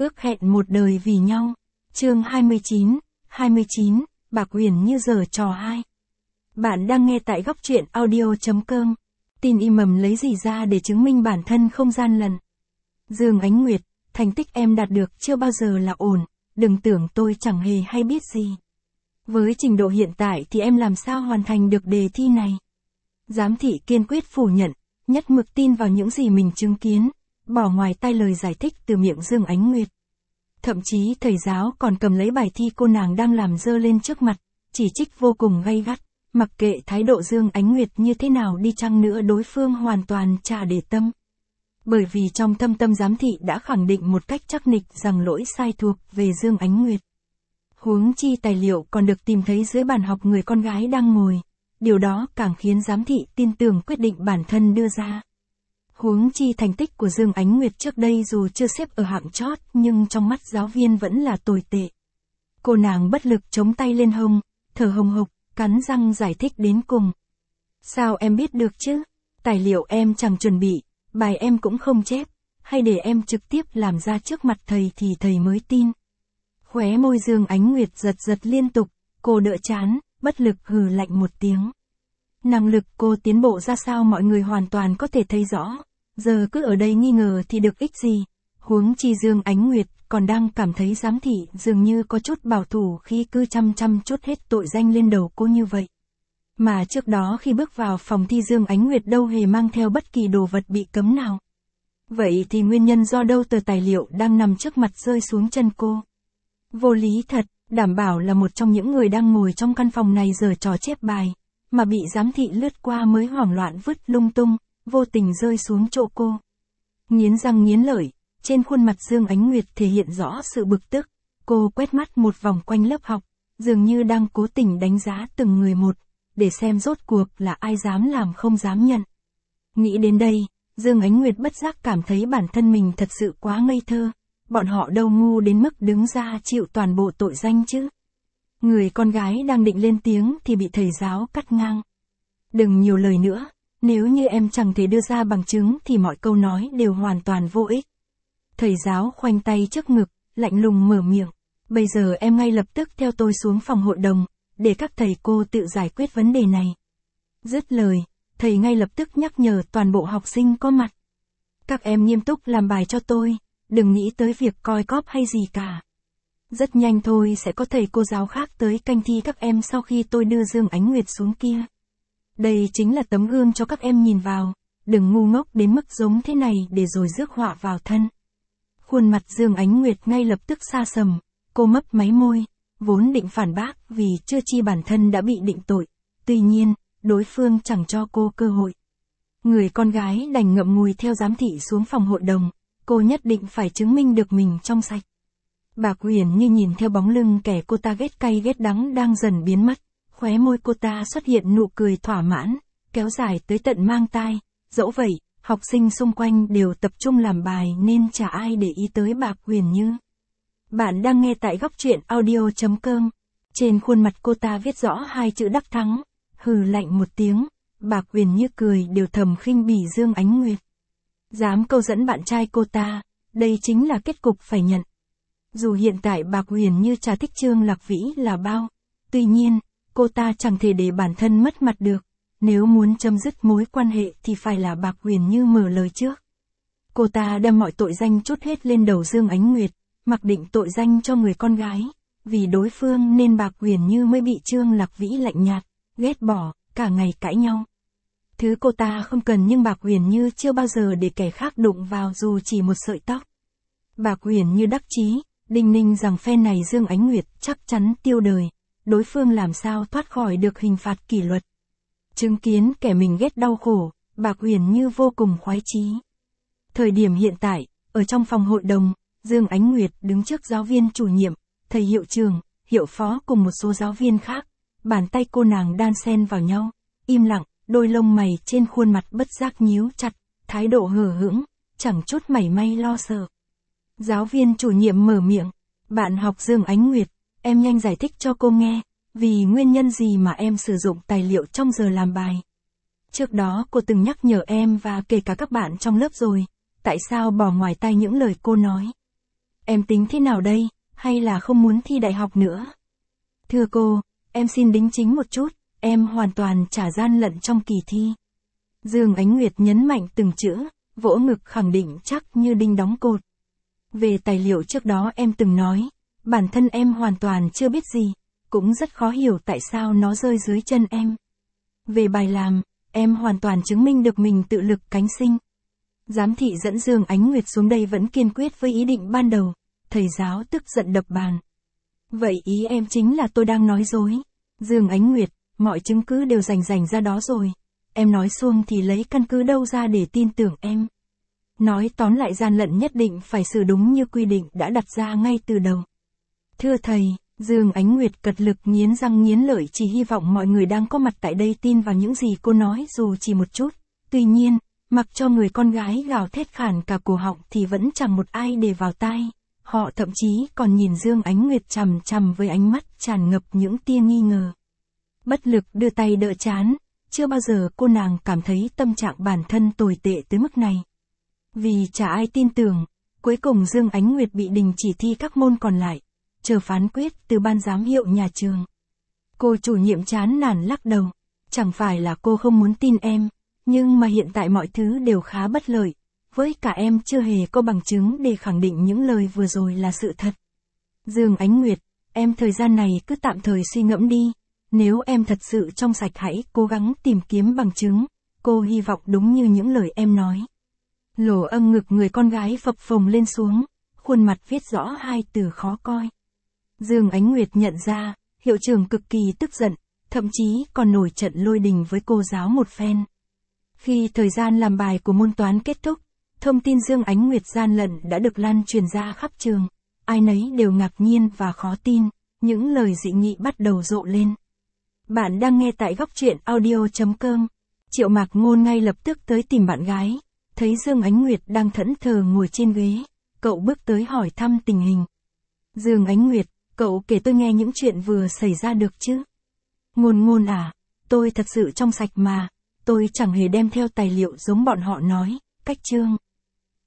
Ước hẹn một đời vì nhau. Chương 29, Bạc Huyền Như giở trò 2. Bạn đang nghe tại góc truyện audio.com. Tin im mầm lấy gì ra để chứng minh bản thân không gian lận. Dương Ánh Nguyệt, thành tích em đạt được chưa bao giờ là ổn, đừng tưởng tôi chẳng hề hay biết gì. Với trình độ hiện tại thì em làm sao hoàn thành được đề thi này? Giám thị kiên quyết phủ nhận, nhất mực tin vào những gì mình chứng kiến, bỏ ngoài tai lời giải thích từ miệng Dương Ánh Nguyệt. Thậm chí thầy giáo còn cầm lấy bài thi cô nàng đang làm dơ lên trước mặt, chỉ trích vô cùng gay gắt, mặc kệ thái độ Dương Ánh Nguyệt như thế nào đi chăng nữa đối phương hoàn toàn chả để tâm. Bởi vì trong thâm tâm giám thị đã khẳng định một cách chắc nịch rằng lỗi sai thuộc về Dương Ánh Nguyệt. Huống chi tài liệu còn được tìm thấy dưới bàn học người con gái đang ngồi, điều đó càng khiến giám thị tin tưởng quyết định bản thân đưa ra. Huống chi thành tích của Dương Ánh Nguyệt trước đây dù chưa xếp ở hạng chót nhưng trong mắt giáo viên vẫn là tồi tệ. Cô nàng bất lực chống tay lên hông, thở hồng hộc, cắn răng giải thích đến cùng. Sao em biết được chứ? Tài liệu em chẳng chuẩn bị, bài em cũng không chép, hay để em trực tiếp làm ra trước mặt thầy thì thầy mới tin. Khóe môi Dương Ánh Nguyệt giật giật liên tục, cô đỡ chán, bất lực hừ lạnh một tiếng. Năng lực cô tiến bộ ra sao mọi người hoàn toàn có thể thấy rõ, giờ cứ ở đây nghi ngờ thì được ích gì. Huống chi Dương Ánh Nguyệt còn đang cảm thấy giám thị dường như có chút bảo thủ khi cứ chăm chút hết tội danh lên đầu cô như vậy. Mà trước đó khi bước vào phòng thi Dương Ánh Nguyệt đâu hề mang theo bất kỳ đồ vật bị cấm nào. Vậy thì nguyên nhân do đâu tờ tài liệu đang nằm trước mặt rơi xuống chân cô? Vô lý thật, đảm bảo là một trong những người đang ngồi trong căn phòng này giở trò chép bài, mà bị giám thị lướt qua mới hoảng loạn vứt lung tung, vô tình rơi xuống chỗ cô. Nghiến răng nghiến lợi, trên khuôn mặt Dương Ánh Nguyệt thể hiện rõ sự bực tức, cô quét mắt một vòng quanh lớp học, dường như đang cố tình đánh giá từng người một, để xem rốt cuộc là ai dám làm không dám nhận. Nghĩ đến đây, Dương Ánh Nguyệt bất giác cảm thấy bản thân mình thật sự quá ngây thơ, bọn họ đâu ngu đến mức đứng ra chịu toàn bộ tội danh chứ. Người con gái đang định lên tiếng thì bị thầy giáo cắt ngang. Đừng nhiều lời nữa, nếu như em chẳng thể đưa ra bằng chứng thì mọi câu nói đều hoàn toàn vô ích. Thầy giáo khoanh tay trước ngực, lạnh lùng mở miệng. Bây giờ em ngay lập tức theo tôi xuống phòng hội đồng, để các thầy cô tự giải quyết vấn đề này. Dứt lời, thầy ngay lập tức nhắc nhở toàn bộ học sinh có mặt. Các em nghiêm túc làm bài cho tôi, đừng nghĩ tới việc coi cóp hay gì cả. Rất nhanh thôi sẽ có thầy cô giáo khác tới canh thi các em sau khi tôi đưa Dương Ánh Nguyệt xuống kia. Đây chính là tấm gương cho các em nhìn vào, đừng ngu ngốc đến mức giống thế này để rồi rước họa vào thân. Khuôn mặt Dương Ánh Nguyệt ngay lập tức sa sầm, cô mấp máy môi, vốn định phản bác vì chưa chi bản thân đã bị định tội, tuy nhiên, đối phương chẳng cho cô cơ hội. Người con gái đành ngậm ngùi theo giám thị xuống phòng hội đồng, cô nhất định phải chứng minh được mình trong sạch. Bạc Huyền Như nhìn theo bóng lưng kẻ cô ta ghét cay ghét đắng đang dần biến mất, khóe môi cô ta xuất hiện nụ cười thỏa mãn, kéo dài tới tận mang tai, dẫu vậy, học sinh xung quanh đều tập trung làm bài nên chả ai để ý tới Bạc Huyền Như. Bạn đang nghe tại góc truyện audio.com, trên khuôn mặt cô ta viết rõ hai chữ đắc thắng, hừ lạnh một tiếng, Bạc Huyền Như cười đều thầm khinh bỉ Dương Ánh Nguyệt. Dám câu dẫn bạn trai cô ta, đây chính là kết cục phải nhận. Dù hiện tại Bạc Huyền Như chả thích Trương Lạc Vĩ là bao, tuy nhiên, cô ta chẳng thể để bản thân mất mặt được, nếu muốn chấm dứt mối quan hệ thì phải là Bạc Huyền Như mở lời trước. Cô ta đem mọi tội danh trút hết lên đầu Dương Ánh Nguyệt, mặc định tội danh cho người con gái, vì đối phương nên Bạc Huyền Như mới bị Trương Lạc Vĩ lạnh nhạt, ghét bỏ, cả ngày cãi nhau. Thứ cô ta không cần nhưng Bạc Huyền Như chưa bao giờ để kẻ khác đụng vào dù chỉ một sợi tóc. Bạc Huyền Như đắc chí, đinh ninh rằng phen này Dương Ánh Nguyệt chắc chắn tiêu đời, đối phương làm sao thoát khỏi được hình phạt kỷ luật. Chứng kiến kẻ mình ghét đau khổ, Bạc Huyền Như vô cùng khoái chí. Thời điểm hiện tại, ở trong phòng hội đồng, Dương Ánh Nguyệt đứng trước giáo viên chủ nhiệm, thầy hiệu trưởng, hiệu phó cùng một số giáo viên khác, bàn tay cô nàng đan xen vào nhau, im lặng, đôi lông mày trên khuôn mặt bất giác nhíu chặt, thái độ hờ hững, chẳng chút mảy may lo sợ. Giáo viên chủ nhiệm mở miệng, bạn học Dương Ánh Nguyệt, em nhanh giải thích cho cô nghe, vì nguyên nhân gì mà em sử dụng tài liệu trong giờ làm bài. Trước đó cô từng nhắc nhở em và kể cả các bạn trong lớp rồi, tại sao bỏ ngoài tai những lời cô nói. Em tính thế nào đây, hay là không muốn thi đại học nữa? Thưa cô, em xin đính chính một chút, em hoàn toàn chả gian lận trong kỳ thi. Dương Ánh Nguyệt nhấn mạnh từng chữ, vỗ ngực khẳng định chắc như đinh đóng cột. Về tài liệu trước đó em từng nói, bản thân em hoàn toàn chưa biết gì, cũng rất khó hiểu tại sao nó rơi dưới chân em. Về bài làm, em hoàn toàn chứng minh được mình tự lực cánh sinh. Giám thị dẫn Dương Ánh Nguyệt xuống đây vẫn kiên quyết với ý định ban đầu, thầy giáo tức giận đập bàn. Vậy ý em chính là tôi đang nói dối. Dương Ánh Nguyệt, mọi chứng cứ đều rành ra đó rồi. Em nói suông thì lấy căn cứ đâu ra để tin tưởng em. Nói tóm lại gian lận nhất định phải xử đúng như quy định đã đặt ra ngay từ đầu. Thưa thầy, Dương Ánh Nguyệt cật lực nghiến răng nghiến lợi chỉ hy vọng mọi người đang có mặt tại đây tin vào những gì cô nói dù chỉ một chút. Tuy nhiên, mặc cho người con gái gào thét khản cả cổ họng thì vẫn chẳng một ai để vào tai. Họ thậm chí còn nhìn Dương Ánh Nguyệt chằm chằm với ánh mắt tràn ngập những tia nghi ngờ. Bất lực đưa tay đỡ trán, chưa bao giờ cô nàng cảm thấy tâm trạng bản thân tồi tệ tới mức này. Vì chả ai tin tưởng, cuối cùng Dương Ánh Nguyệt bị đình chỉ thi các môn còn lại, chờ phán quyết từ ban giám hiệu nhà trường. Cô chủ nhiệm chán nản lắc đầu, chẳng phải là cô không muốn tin em, nhưng mà hiện tại mọi thứ đều khá bất lợi, với cả em chưa hề có bằng chứng để khẳng định những lời vừa rồi là sự thật. Dương Ánh Nguyệt, em thời gian này cứ tạm thời suy ngẫm đi, nếu em thật sự trong sạch hãy cố gắng tìm kiếm bằng chứng, cô hy vọng đúng như những lời em nói. Lỗ âm ngực người con gái phập phồng lên xuống, khuôn mặt viết rõ hai từ khó coi. Dương Ánh Nguyệt nhận ra, hiệu trưởng cực kỳ tức giận, thậm chí còn nổi trận lôi đình với cô giáo một phen. Khi thời gian làm bài của môn toán kết thúc, thông tin Dương Ánh Nguyệt gian lận đã được lan truyền ra khắp trường. Ai nấy đều ngạc nhiên và khó tin, những lời dị nghị bắt đầu rộ lên. Bạn đang nghe tại góc truyện audio.com. Triệu Mạc Ngôn ngay lập tức tới tìm bạn gái, thấy Dương Ánh Nguyệt đang thẫn thờ ngồi trên ghế, cậu bước tới hỏi thăm tình hình. Dương Ánh Nguyệt, cậu kể tôi nghe những chuyện vừa xảy ra được chứ? Ngôn à, tôi thật sự trong sạch mà, tôi chẳng hề đem theo tài liệu giống bọn họ nói, cách chương.